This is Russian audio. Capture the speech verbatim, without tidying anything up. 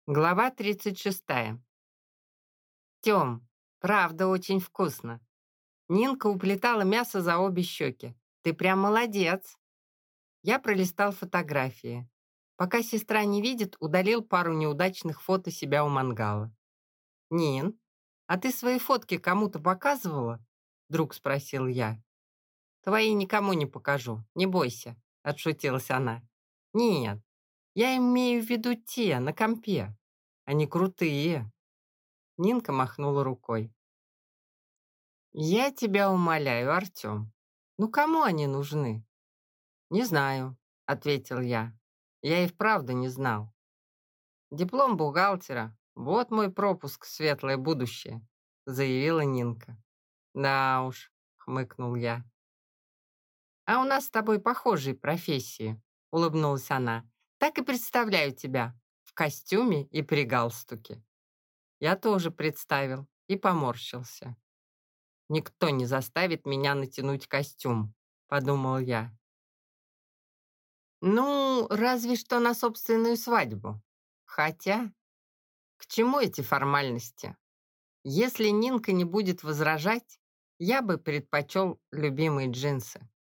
Глава тридцать шестая. Тём, правда очень вкусно. Нинка уплетала мясо за обе щеки. Ты прям молодец. Я пролистал фотографии. Пока сестра не видит, удалил пару неудачных фото себя у мангала. «Нин, а ты свои фотки кому-то показывала?» Вдруг спросил я. «Твои никому не покажу, не бойся», — отшутилась она. «Нет, я имею в виду те, на компе. Они крутые». Нинка махнула рукой. «Я тебя умоляю, Артем. Ну кому они нужны?» «Не знаю», — ответил я. Я и вправду не знал. «Диплом бухгалтера. Вот мой пропуск в светлое будущее», — заявила Нинка. «Да уж», — хмыкнул я. «А у нас с тобой похожие профессии», — улыбнулась она. «Так и представляю тебя в костюме и при галстуке». Я тоже представил и поморщился. «Никто не заставит меня натянуть костюм», — подумал я. «Ну, разве что на собственную свадьбу. Хотя, к чему эти формальности? Если Нинка не будет возражать, я бы предпочел любимые джинсы».